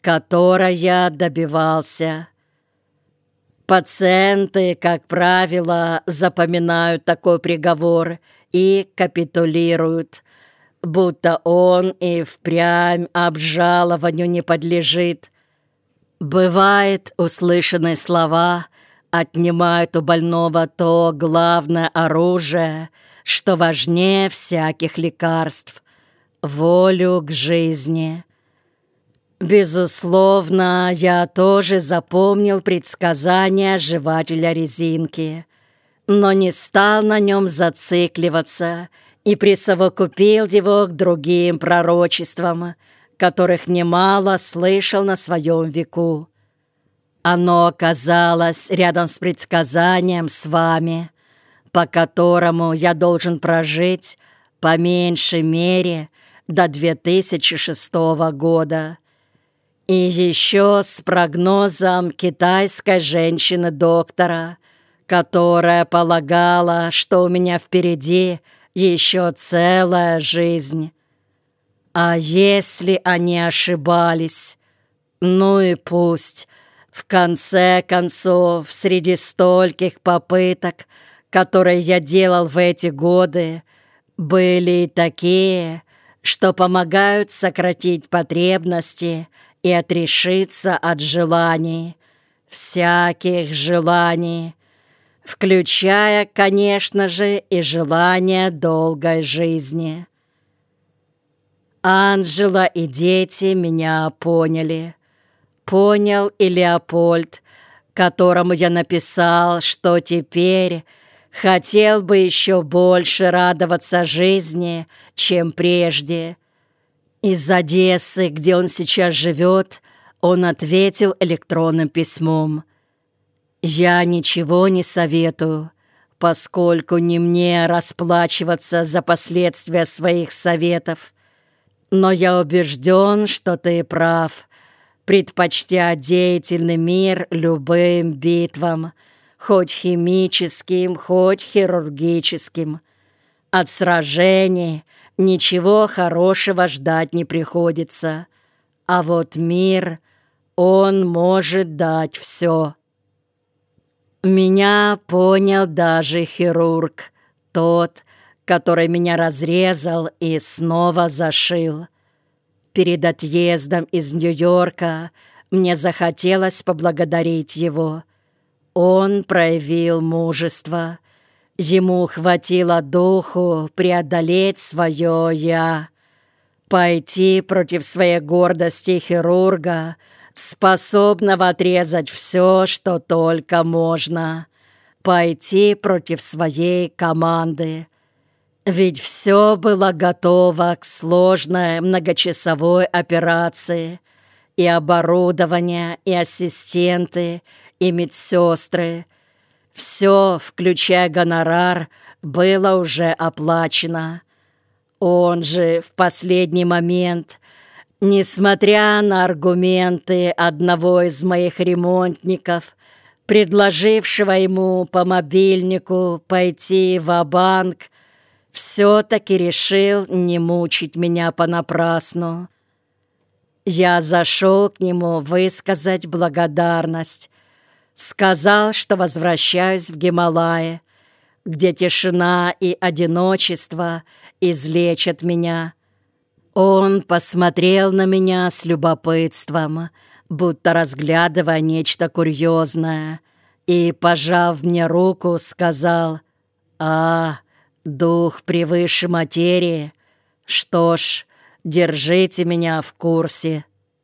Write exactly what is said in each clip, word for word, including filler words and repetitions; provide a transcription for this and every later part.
которой я добивался. Пациенты, как правило, запоминают такой приговор и капитулируют, будто он и впрямь обжалованию не подлежит. Бывает, услышанные слова отнимают у больного то главное оружие, что важнее всяких лекарств — волю к жизни. Безусловно, я тоже запомнил предсказание жевателя резинки, но не стал на нем зацикливаться и присовокупил его к другим пророчествам, которых немало слышал на своем веку. Оно оказалось рядом с предсказанием с вами, по которому я должен прожить по меньшей мере до две тысячи шестого года. И еще с прогнозом китайской женщины-доктора, которая полагала, что у меня впереди еще целая жизнь. А если они ошибались? Ну и пусть. В конце концов, среди стольких попыток, которые я делал в эти годы, были и такие, что помогают сократить потребности и отрешиться от желаний, всяких желаний, включая, конечно же, и желание долгой жизни. Анжела и дети меня поняли. Понял и Леопольд, которому я написал, что теперь хотел бы еще больше радоваться жизни, чем прежде. Из Одессы, где он сейчас живет, он ответил электронным письмом. «Я ничего не советую, поскольку не мне расплачиваться за последствия своих советов. Но я убежден, что ты прав, предпочтя деятельный мир любым битвам, хоть химическим, хоть хирургическим. От сражений ничего хорошего ждать не приходится, а вот мир, он может дать все». Меня понял даже хирург, тот, который меня разрезал и снова зашил. Перед отъездом из Нью-Йорка мне захотелось поблагодарить его. Он проявил мужество. Ему хватило духу преодолеть свое «я», пойти против своей гордости хирурга, способного отрезать все, что только можно, пойти против своей команды. Ведь все было готово к сложной многочасовой операции, и оборудование, и ассистенты, и медсестры. Все, включая гонорар, было уже оплачено. Он же в последний момент, несмотря на аргументы одного из моих ремонтников, предложившего ему по мобильнику пойти ва-банк, все-таки решил не мучить меня понапрасну. Я зашел к нему высказать благодарность. Сказал, что возвращаюсь в Гималаи, где тишина и одиночество излечат меня. Он посмотрел на меня с любопытством, будто разглядывая нечто курьезное, и, пожав мне руку, сказал: «А, дух превыше материи. Что ж, держите меня в курсе».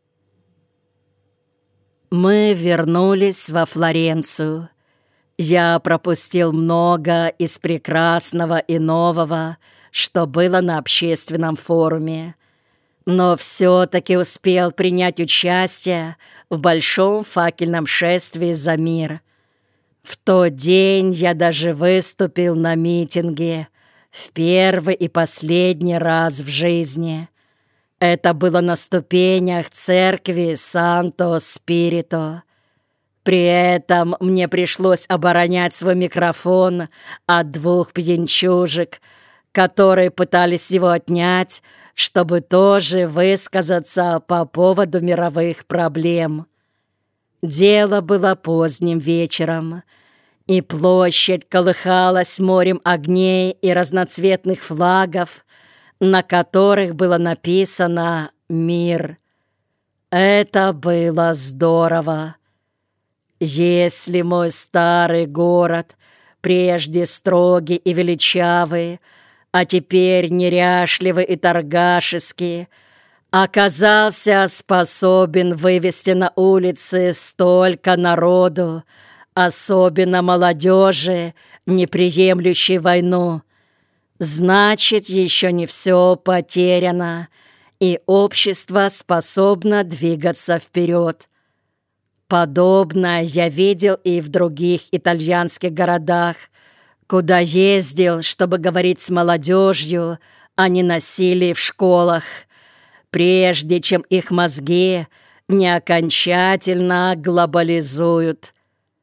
Мы вернулись во Флоренцию. Я пропустил много из прекрасного и нового, что было на общественном форуме, но все-таки успел принять участие в большом факельном шествии за мир. В тот день я даже выступил на митинге в первый и последний раз в жизни. Это было на ступенях церкви Санто-Спирито. При этом мне пришлось оборонять свой микрофон от двух пьянчужек, которые пытались его отнять, чтобы тоже высказаться по поводу мировых проблем. Дело было поздним вечером, и площадь колыхалась морем огней и разноцветных флагов, на которых было написано «Мир». Это было здорово. Если мой старый город, прежде строгий и величавый, а теперь неряшливый и торгашеский, оказался способен вывести на улицы столько народу, особенно молодежи, не приемлющей войну, значит, еще не все потеряно, и общество способно двигаться вперед. Подобное я видел и в других итальянских городах, куда ездил, чтобы говорить с молодежью о ненасилии в школах, прежде чем их мозги не окончательно глобализуют.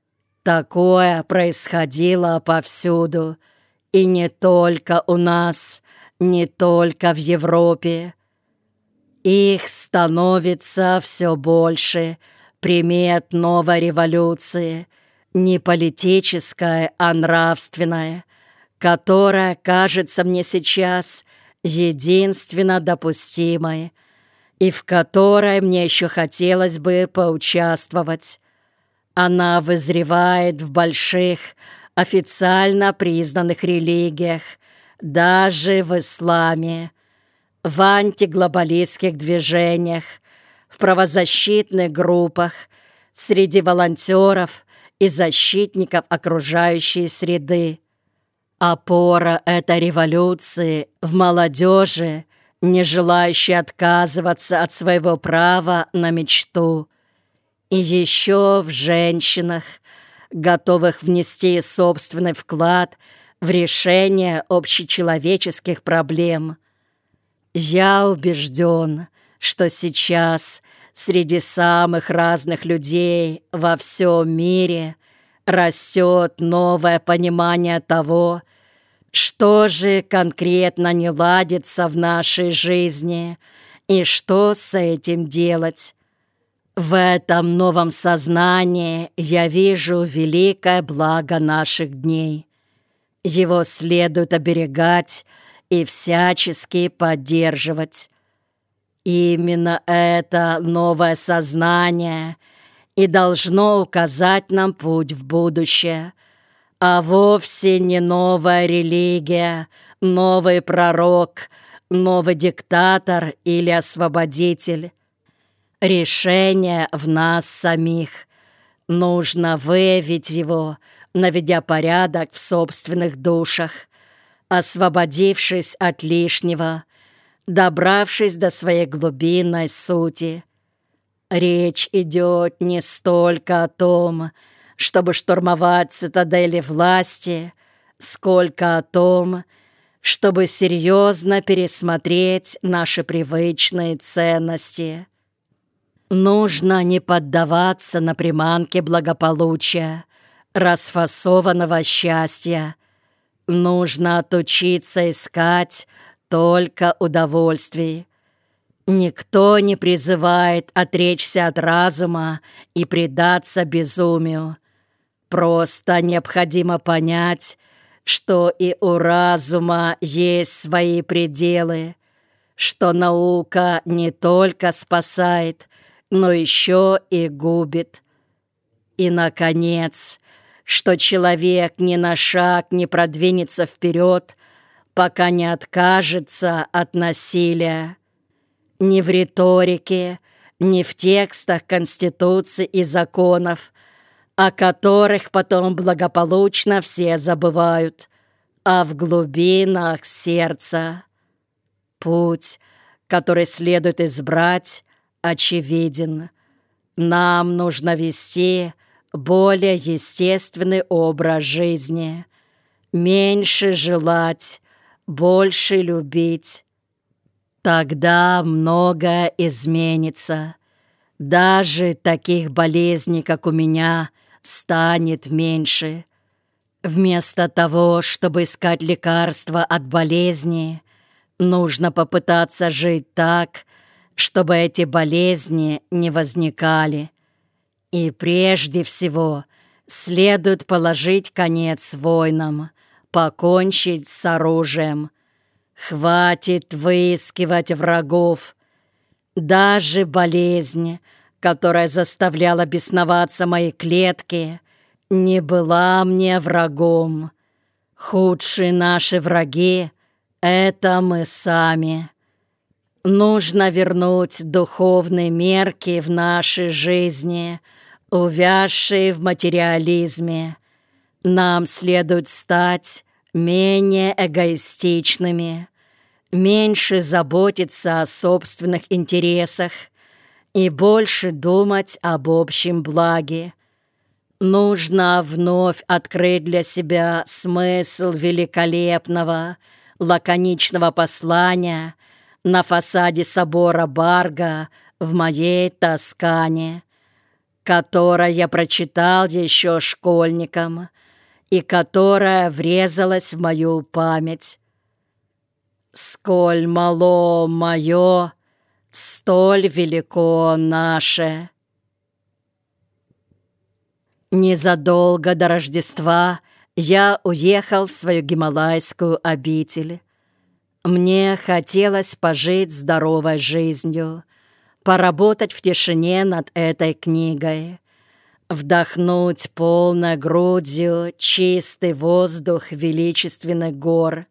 Такое происходило повсюду, и не только у нас, не только в Европе. Их становится все больше, примет новой революции, не политическая, а нравственная, которая кажется мне сейчас единственно допустимой и в которой мне еще хотелось бы поучаствовать. Она вызревает в больших, официально признанных религиях, даже в исламе, в антиглобалистских движениях, в правозащитных группах, среди волонтеров и защитников окружающей среды. Опора этой революции в молодежи, не желающей отказываться от своего права на мечту, и еще в женщинах, готовых внести собственный вклад в решение общечеловеческих проблем. Я убежден, что сейчас среди самых разных людей во всем мире растет новое понимание того, что же конкретно не ладится в нашей жизни и что с этим делать. В этом новом сознании я вижу великое благо наших дней. Его следует оберегать и всячески поддерживать. Именно это новое сознание и должно указать нам путь в будущее, а вовсе не новая религия, новый пророк, новый диктатор или освободитель. Решение в нас самих. Нужно выявить его, наведя порядок в собственных душах, освободившись от лишнего, добравшись до своей глубинной сути. Речь идет не столько о том, чтобы штурмовать цитадели власти, сколько о том, чтобы серьезно пересмотреть наши привычные ценности. Нужно не поддаваться на приманки благополучия, расфасованного счастья. Нужно отучиться искать только удовольствий. Никто не призывает отречься от разума и предаться безумию. Просто необходимо понять, что и у разума есть свои пределы, что наука не только спасает, но еще и губит. И, наконец, что человек ни на шаг не продвинется вперед, пока не откажется от насилия. Ни в риторике, ни в текстах Конституции и законов, о которых потом благополучно все забывают, а в глубинах сердца. Путь, который следует избрать, очевиден. Нам нужно вести более естественный образ жизни, меньше желать, больше любить. Тогда многое изменится. Даже таких болезней, как у меня, станет меньше. Вместо того, чтобы искать лекарства от болезни, Нужно попытаться жить так, чтобы эти болезни не возникали. И прежде всего следует положить конец войнам, покончить с оружием. Хватит выискивать врагов. Даже болезнь, которая заставляла бесноваться мои клетки, не была мне врагом. Худшие наши враги — это мы сами. Нужно вернуть духовные мерки в нашей жизни, увязшие в материализме. Нам следует стать менее эгоистичными, меньше заботиться о собственных интересах и больше думать об общем благе. Нужно вновь открыть для себя смысл великолепного, лаконичного послания на фасаде собора Барга в моей Тоскане, которое я прочитал еще школьником и которое врезалось в мою память. «Сколь мало мое, столь велико наше». Незадолго до Рождества я уехал в свою гималайскую обитель. Мне хотелось пожить здоровой жизнью, поработать в тишине над этой книгой, вдохнуть полной грудью чистый воздух величественных гор.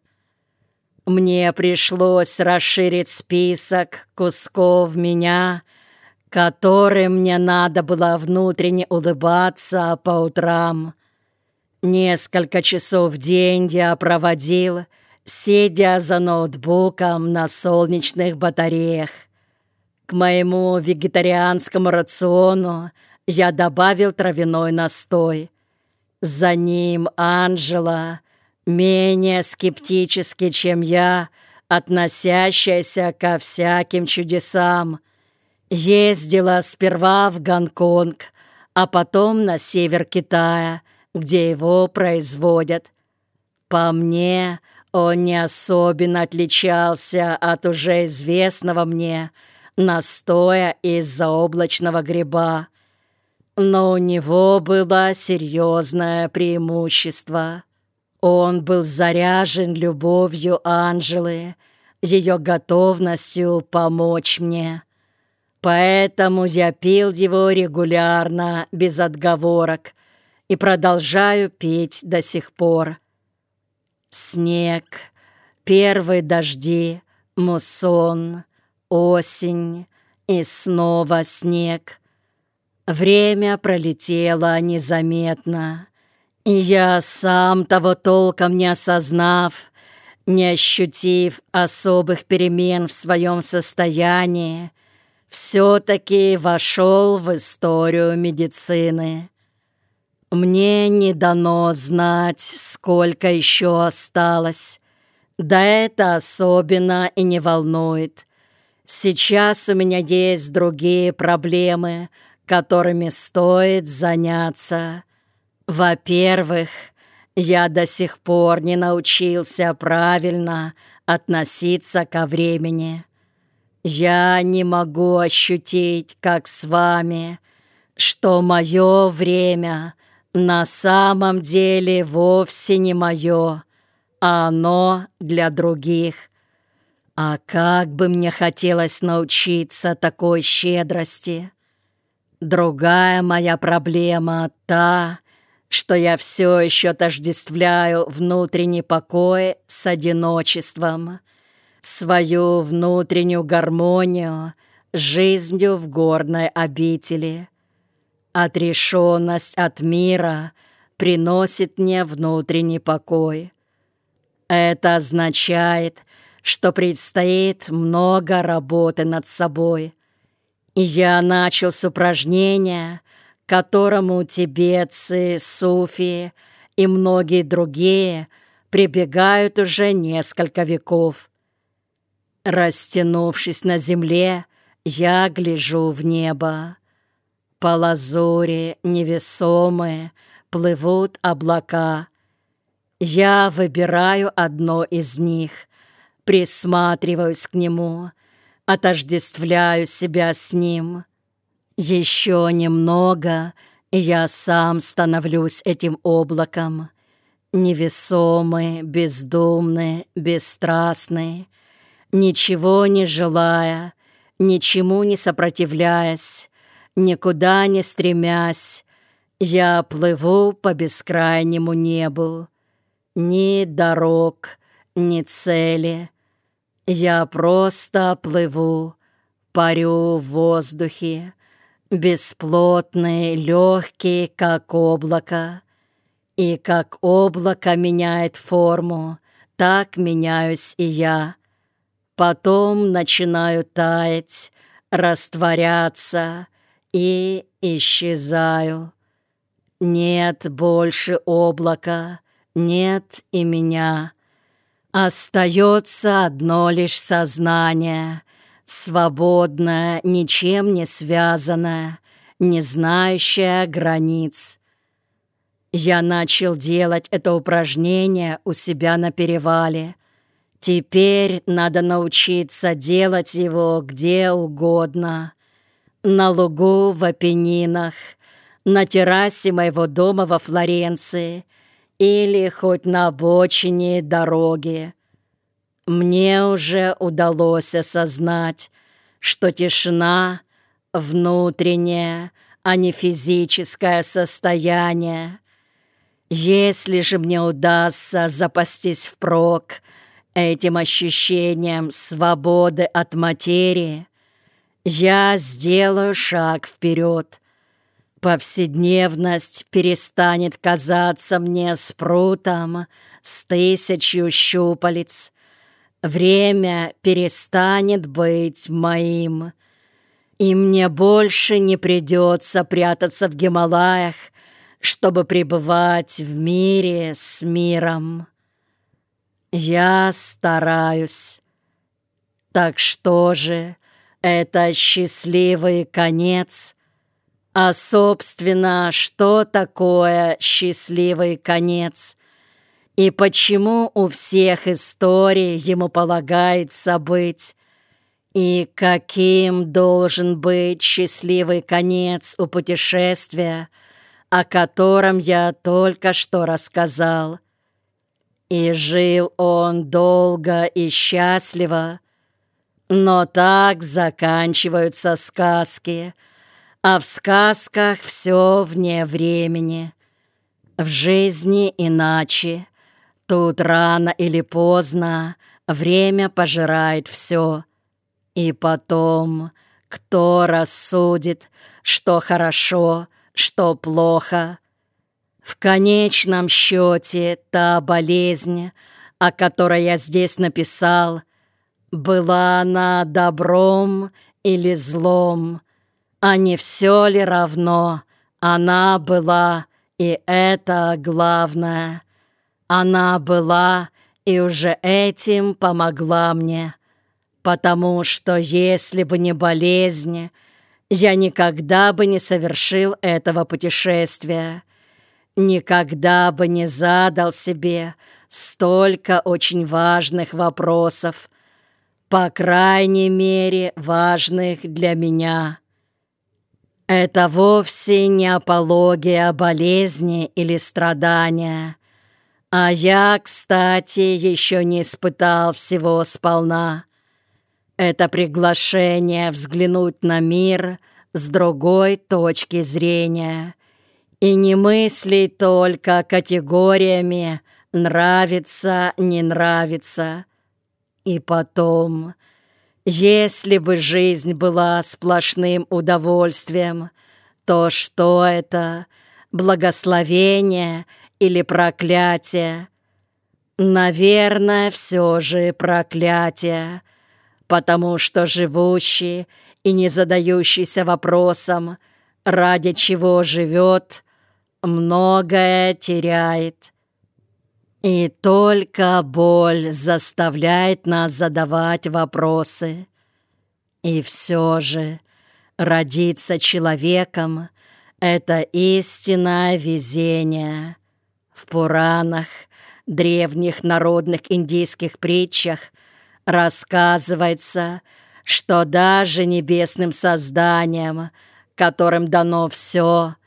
Мне пришлось расширить список кусков меня, которым мне надо было внутренне улыбаться по утрам. Несколько часов в день я проводил, сидя за ноутбуком на солнечных батареях. К моему вегетарианскому рациону я добавил травяной настой. За ним Анжела, менее скептически, чем я, относящаяся ко всяким чудесам, ездила сперва в Гонконг, а потом на север Китая, где его производят. По мне, он не особенно отличался от уже известного мне настоя из заоблачного гриба, но у него было серьезное преимущество. Он был заряжен любовью Анжелы, ее готовностью помочь мне. Поэтому я пил его регулярно, без отговорок, и продолжаю пить до сих пор. Снег, первые дожди, муссон, осень и снова снег. Время пролетело незаметно, и я, сам того толком не осознав, не ощутив особых перемен в своем состоянии, все-таки вошел в историю медицины. Мне не дано знать, сколько еще осталось. Да это особенно и не волнует. Сейчас у меня есть другие проблемы, которыми стоит заняться. Во-первых, я до сих пор не научился правильно относиться ко времени. Я не могу ощутить, как с вами, что мое время на самом деле вовсе не мое, а оно для других. А как бы мне хотелось научиться такой щедрости. Другая моя проблема та, что я все еще тождествляю внутренний покой с одиночеством, свою внутреннюю гармонию с жизнью в горной обители. Отрешенность от мира приносит мне внутренний покой. Это означает, что предстоит много работы над собой. И я начал с упражнения, к которому тибетцы, суфи и многие другие прибегают уже несколько веков. Растянувшись на земле, я гляжу в небо. По лазури невесомые плывут облака. Я выбираю одно из них, присматриваюсь к нему, отождествляю себя с ним. Еще немного, и я сам становлюсь этим облаком, невесомый, бездумный, бесстрастный, ничего не желая, ничему не сопротивляясь, никуда не стремясь, я плыву по бескрайнему небу. Ни дорог, ни цели. Я просто плыву, парю в воздухе, бесплотный, легкий, как облако. И как облако меняет форму, так меняюсь и я. Потом начинаю таять, растворяться и исчезаю. Нет больше облака, нет и меня. Остается одно лишь сознание, свободное, ничем не связанное, не знающее границ. Я начал делать это упражнение у себя на перевале. Теперь надо научиться делать его где угодно. На лугу в Апеннинах, на террасе моего дома во Флоренции или хоть на обочине дороги. Мне уже удалось осознать, что тишина — внутреннее, а не физическое состояние. Если же мне удастся запастись впрок этим ощущением свободы от материи, я сделаю шаг вперед. Повседневность перестанет казаться мне спрутом с тысячью щупалец. Время перестанет быть моим, и мне больше не придется прятаться в Гималаях, чтобы пребывать в мире с миром. Я стараюсь. Так что же, это счастливый конец? А, собственно, что такое счастливый конец? И почему у всех историй ему полагается быть? И каким должен быть счастливый конец у путешествия, о котором я только что рассказал? И жил он долго и счастливо, но так заканчиваются сказки, а в сказках все вне времени. В жизни иначе. Тут рано или поздно время пожирает все. И потом, кто рассудит, что хорошо, что плохо? В конечном счете, та болезнь, о которой я здесь написал, была она добром или злом, а не все ли равно она была, и это главное. Она была и уже этим помогла мне, потому что если бы не болезнь, я никогда бы не совершил этого путешествия, никогда бы не задал себе столько очень важных вопросов, по крайней мере, важных для меня. Это вовсе не апология болезни или страдания, а я, кстати, еще не испытал всего сполна. Это приглашение взглянуть на мир с другой точки зрения и не мыслить только категориями «нравится», «не нравится». И потом, если бы жизнь была сплошным удовольствием, то что это, благословение или проклятие? Наверное, все же проклятие, потому что живущий и не задающийся вопросом, ради чего живет, многое теряет. И только боль заставляет нас задавать вопросы. И все же родиться человеком — это истинное везение. В Пуранах, древних народных индийских притчах, рассказывается, что даже небесным созданиям, которым дано все,